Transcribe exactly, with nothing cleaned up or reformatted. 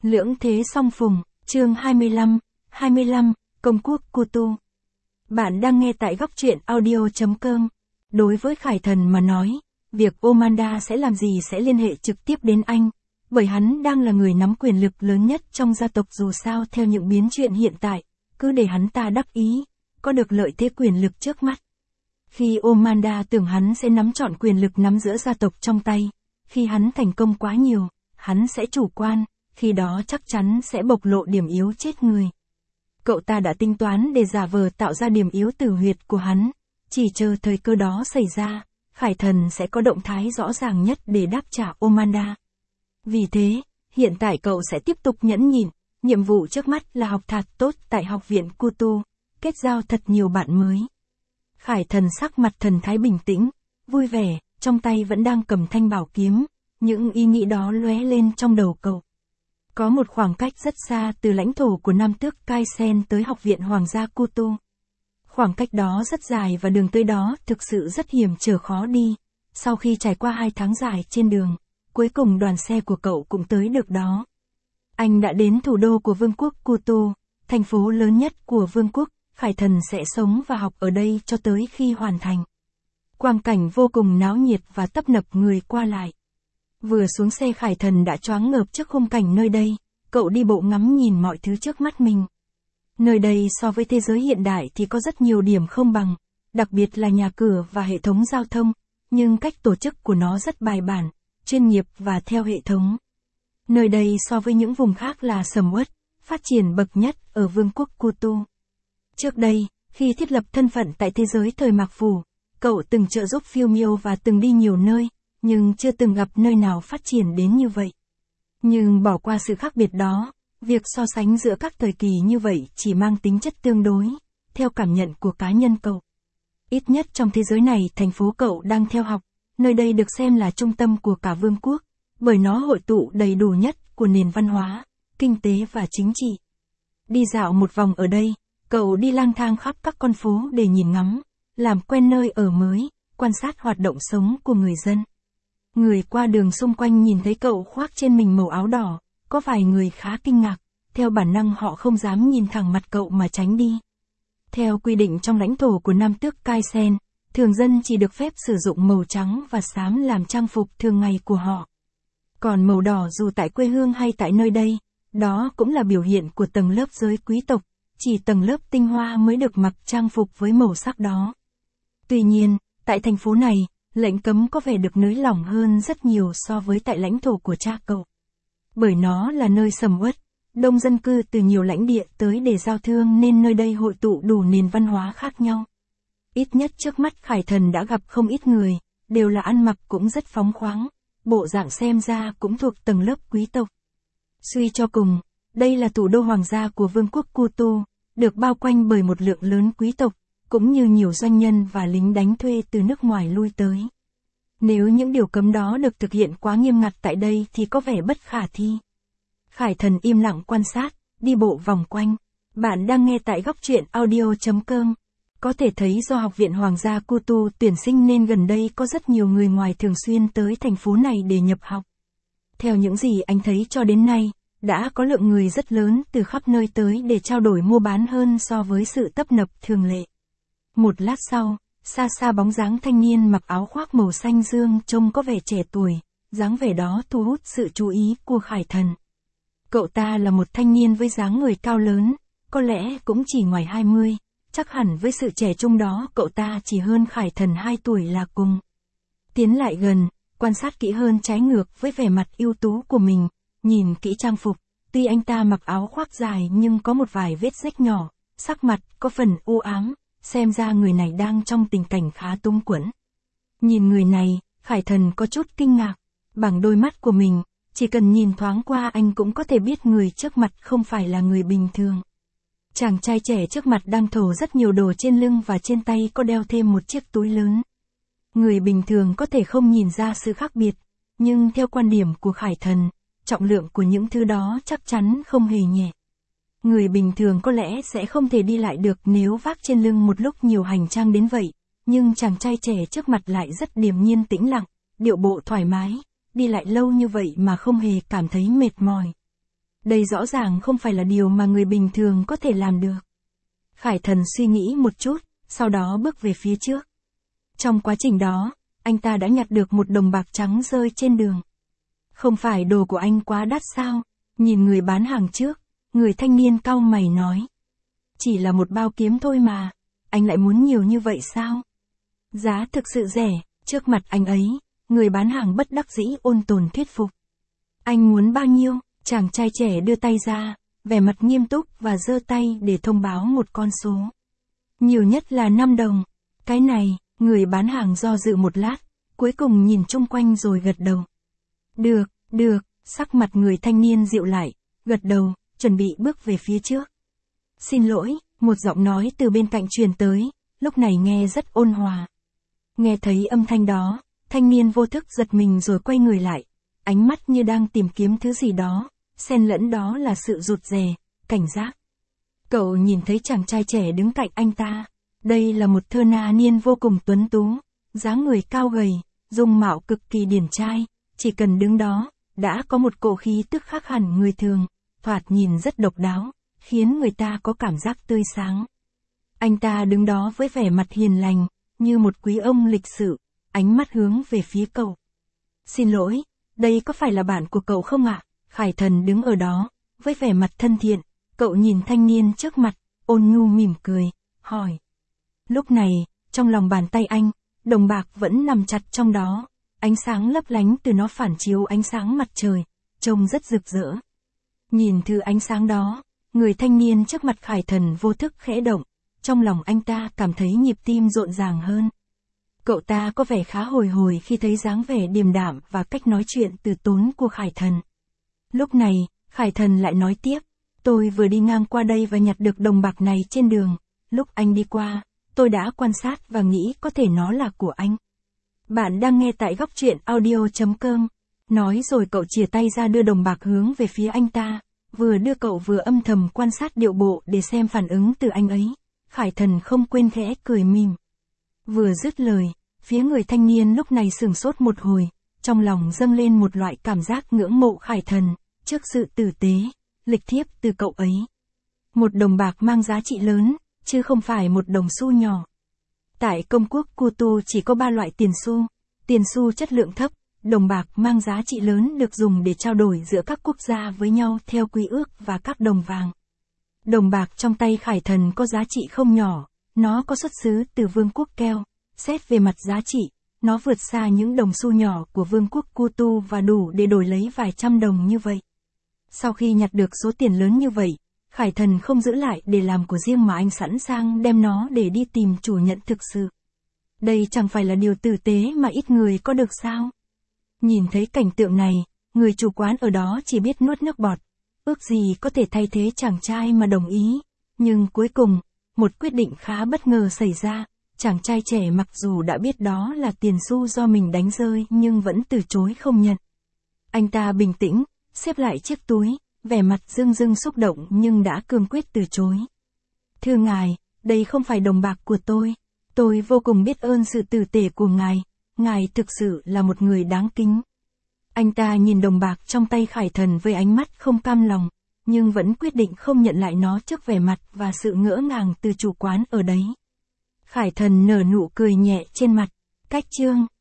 Lưỡng thế song phùng, chương hai mươi lăm, hai mươi lăm, Công quốc Kutu. Bạn đang nghe tại góc truyện audio chấm com. Đối với Khải Thần mà nói, việc Omanda sẽ làm gì sẽ liên hệ trực tiếp đến anh, bởi hắn đang là người nắm quyền lực lớn nhất trong gia tộc dù sao theo những biến chuyện hiện tại, cứ để hắn ta đắc ý, có được lợi thế quyền lực trước mắt. Khi Omanda tưởng hắn sẽ nắm trọn quyền lực nắm giữa gia tộc trong tay, khi hắn thành công quá nhiều, hắn sẽ chủ quan, khi đó chắc chắn sẽ bộc lộ điểm yếu chết người. Cậu ta đã tính toán để giả vờ tạo ra điểm yếu tử huyệt của hắn, chỉ chờ thời cơ đó xảy ra, Khải Thần sẽ có động thái rõ ràng nhất để đáp trả Omanda. Vì thế, hiện tại cậu sẽ tiếp tục nhẫn nhịn, nhiệm vụ trước mắt là học thật tốt tại học viện Kutu, kết giao thật nhiều bạn mới. Khải Thần sắc mặt thần thái bình tĩnh, vui vẻ, trong tay vẫn đang cầm thanh bảo kiếm, những ý nghĩ đó lóe lên trong đầu cậu. Có một khoảng cách rất xa từ lãnh thổ của Nam Tước Kaisen tới học viện Hoàng gia Kutu. Khoảng cách đó rất dài và đường tới đó thực sự rất hiểm trở khó đi. Sau khi trải qua hai tháng dài trên đường, cuối cùng đoàn xe của cậu cũng tới được đó. Anh đã đến thủ đô của Vương quốc Kutu, thành phố lớn nhất của Vương quốc. Khải Thần sẽ sống và học ở đây cho tới khi hoàn thành. Quang cảnh vô cùng náo nhiệt và tấp nập người qua lại. Vừa xuống xe Khải Thần đã choáng ngợp trước khung cảnh nơi đây, cậu đi bộ ngắm nhìn mọi thứ trước mắt mình. Nơi đây so với thế giới hiện đại thì có rất nhiều điểm không bằng, đặc biệt là nhà cửa và hệ thống giao thông, nhưng cách tổ chức của nó rất bài bản, chuyên nghiệp và theo hệ thống. Nơi đây so với những vùng khác là sầm uất, phát triển bậc nhất ở Vương quốc Kutu. Trước đây, khi thiết lập thân phận tại thế giới thời Mạc Phủ, cậu từng trợ giúp phiêu miêu và từng đi nhiều nơi, nhưng chưa từng gặp nơi nào phát triển đến như vậy. Nhưng bỏ qua sự khác biệt đó, việc so sánh giữa các thời kỳ như vậy chỉ mang tính chất tương đối, theo cảm nhận của cá nhân cậu. Ít nhất trong thế giới này thành phố cậu đang theo học, nơi đây được xem là trung tâm của cả vương quốc, bởi nó hội tụ đầy đủ nhất của nền văn hóa, kinh tế và chính trị. Đi dạo một vòng ở đây, cậu đi lang thang khắp các con phố để nhìn ngắm, làm quen nơi ở mới, quan sát hoạt động sống của người dân. Người qua đường xung quanh nhìn thấy cậu khoác trên mình màu áo đỏ, có vài người khá kinh ngạc, theo bản năng họ không dám nhìn thẳng mặt cậu mà tránh đi. Theo quy định trong lãnh thổ của Nam Tước Kaisen, thường dân chỉ được phép sử dụng màu trắng và xám làm trang phục thường ngày của họ. Còn màu đỏ dù tại quê hương hay tại nơi đây, đó cũng là biểu hiện của tầng lớp giới quý tộc, chỉ tầng lớp tinh hoa mới được mặc trang phục với màu sắc đó. Tuy nhiên, tại thành phố này, lệnh cấm có vẻ được nới lỏng hơn rất nhiều so với tại lãnh thổ của cha cậu. Bởi nó là nơi sầm uất, đông dân cư từ nhiều lãnh địa tới để giao thương nên nơi đây hội tụ đủ nền văn hóa khác nhau. Ít nhất trước mắt Khải Thần đã gặp không ít người, đều là ăn mặc cũng rất phóng khoáng, bộ dạng xem ra cũng thuộc tầng lớp quý tộc. Suy cho cùng, đây là thủ đô hoàng gia của Vương quốc Kutu, được bao quanh bởi một lượng lớn quý tộc, cũng như nhiều doanh nhân và lính đánh thuê từ nước ngoài lui tới. Nếu những điều cấm đó được thực hiện quá nghiêm ngặt tại đây thì có vẻ bất khả thi. Khải Thần im lặng quan sát, đi bộ vòng quanh. Bạn đang nghe tại góc truyện audio chấm com. Có thể thấy do học viện Hoàng gia Kutu tuyển sinh nên gần đây có rất nhiều người ngoài thường xuyên tới thành phố này để nhập học. Theo những gì anh thấy cho đến nay, đã có lượng người rất lớn từ khắp nơi tới để trao đổi mua bán hơn so với sự tấp nập thường lệ. Một lát sau, xa xa bóng dáng thanh niên mặc áo khoác màu xanh dương trông có vẻ trẻ tuổi, dáng vẻ đó thu hút sự chú ý của Khải Thần. Cậu ta là một thanh niên với dáng người cao lớn, có lẽ cũng chỉ ngoài hai mươi, chắc hẳn với sự trẻ trung đó cậu ta chỉ hơn Khải Thần hai tuổi là cùng. Tiến lại gần, quan sát kỹ hơn trái ngược với vẻ mặt ưu tú của mình, nhìn kỹ trang phục, tuy anh ta mặc áo khoác dài nhưng có một vài vết rách nhỏ, sắc mặt có phần u ám, xem ra người này đang trong tình cảnh khá túng quẫn. Nhìn người này, Khải Thần có chút kinh ngạc, bằng đôi mắt của mình, chỉ cần nhìn thoáng qua anh cũng có thể biết người trước mặt không phải là người bình thường. Chàng trai trẻ trước mặt đang thổ rất nhiều đồ trên lưng và trên tay có đeo thêm một chiếc túi lớn. Người bình thường có thể không nhìn ra sự khác biệt, nhưng theo quan điểm của Khải Thần, trọng lượng của những thứ đó chắc chắn không hề nhẹ. Người bình thường có lẽ sẽ không thể đi lại được nếu vác trên lưng một lúc nhiều hành trang đến vậy, nhưng chàng trai trẻ trước mặt lại rất điềm nhiên tĩnh lặng, điệu bộ thoải mái, đi lại lâu như vậy mà không hề cảm thấy mệt mỏi. Đây rõ ràng không phải là điều mà người bình thường có thể làm được. Khải Thần suy nghĩ một chút, sau đó bước về phía trước. Trong quá trình đó, anh ta đã nhặt được một đồng bạc trắng rơi trên đường. Không phải đồ của anh quá đắt sao? Nhìn người bán hàng trước, người thanh niên cau mày nói. Chỉ là một bao kiếm thôi mà, anh lại muốn nhiều như vậy sao? Giá thực sự rẻ, trước mặt anh ấy, người bán hàng bất đắc dĩ ôn tồn thuyết phục. Anh muốn bao nhiêu? Chàng trai trẻ đưa tay ra, vẻ mặt nghiêm túc và giơ tay để thông báo một con số. Nhiều nhất là năm đồng. Cái này, người bán hàng do dự một lát, cuối cùng nhìn chung quanh rồi gật đầu. Được, được, sắc mặt người thanh niên dịu lại, gật đầu, chuẩn bị bước về phía trước. Xin lỗi, một giọng nói từ bên cạnh truyền tới, lúc này nghe rất ôn hòa. Nghe thấy âm thanh đó, thanh niên vô thức giật mình rồi quay người lại, ánh mắt như đang tìm kiếm thứ gì đó, xen lẫn đó là sự rụt rè, cảnh giác. Cậu nhìn thấy chàng trai trẻ đứng cạnh anh ta, đây là một thơ na niên vô cùng tuấn tú, dáng người cao gầy, dung mạo cực kỳ điển trai, chỉ cần đứng đó, đã có một cổ khí tức khác hẳn người thường, thoạt nhìn rất độc đáo, khiến người ta có cảm giác tươi sáng. Anh ta đứng đó với vẻ mặt hiền lành, như một quý ông lịch sự, ánh mắt hướng về phía cậu. Xin lỗi, đây có phải là bạn của cậu không ạ? Khải Thần đứng ở đó, với vẻ mặt thân thiện, cậu nhìn thanh niên trước mặt, ôn nhu mỉm cười, hỏi. Lúc này, trong lòng bàn tay anh, đồng bạc vẫn nằm chặt trong đó, ánh sáng lấp lánh từ nó phản chiếu ánh sáng mặt trời, trông rất rực rỡ. Nhìn thứ ánh sáng đó, người thanh niên trước mặt Khải Thần vô thức khẽ động, trong lòng anh ta cảm thấy nhịp tim rộn ràng hơn. Cậu ta có vẻ khá hồi hồi khi thấy dáng vẻ điềm đạm và cách nói chuyện từ tốn của Khải Thần. Lúc này, Khải Thần lại nói tiếp, tôi vừa đi ngang qua đây và nhặt được đồng bạc này trên đường, lúc anh đi qua, tôi đã quan sát và nghĩ có thể nó là của anh. Bạn đang nghe tại góc truyện audio chấm com. Nói rồi cậu chìa tay ra đưa đồng bạc hướng về phía anh ta, vừa đưa cậu vừa âm thầm quan sát điệu bộ để xem phản ứng từ anh ấy. Khải Thần không quên khẽ cười mỉm. Vừa dứt lời, phía người thanh niên lúc này sửng sốt một hồi, trong lòng dâng lên một loại cảm giác ngưỡng mộ Khải Thần, trước sự tử tế, lịch thiệp từ cậu ấy. Một đồng bạc mang giá trị lớn, chứ không phải một đồng xu nhỏ. Tại công quốc Kutu chỉ có ba loại tiền xu, tiền xu chất lượng thấp, đồng bạc mang giá trị lớn được dùng để trao đổi giữa các quốc gia với nhau theo quy ước và các đồng vàng. Đồng bạc trong tay Khải Thần có giá trị không nhỏ, nó có xuất xứ từ vương quốc Keo, xét về mặt giá trị, nó vượt xa những đồng xu nhỏ của vương quốc Kutu và đủ để đổi lấy vài trăm đồng như vậy. Sau khi nhặt được số tiền lớn như vậy, Khải Thần không giữ lại để làm của riêng mà anh sẵn sàng đem nó để đi tìm chủ nhận thực sự. Đây chẳng phải là điều tử tế mà ít người có được sao? Nhìn thấy cảnh tượng này, người chủ quán ở đó chỉ biết nuốt nước bọt, ước gì có thể thay thế chàng trai mà đồng ý. Nhưng cuối cùng, một quyết định khá bất ngờ xảy ra, chàng trai trẻ mặc dù đã biết đó là tiền xu do mình đánh rơi nhưng vẫn từ chối không nhận. Anh ta bình tĩnh, xếp lại chiếc túi, vẻ mặt rưng rưng xúc động nhưng đã cương quyết từ chối. Thưa ngài, đây không phải đồng bạc của tôi. Tôi vô cùng biết ơn sự tử tế của ngài. Ngài thực sự là một người đáng kính. Anh ta nhìn đồng bạc trong tay Khải Thần với ánh mắt không cam lòng, nhưng vẫn quyết định không nhận lại nó trước vẻ mặt và sự ngỡ ngàng từ chủ quán ở đấy. Khải Thần nở nụ cười nhẹ trên mặt. Cách chương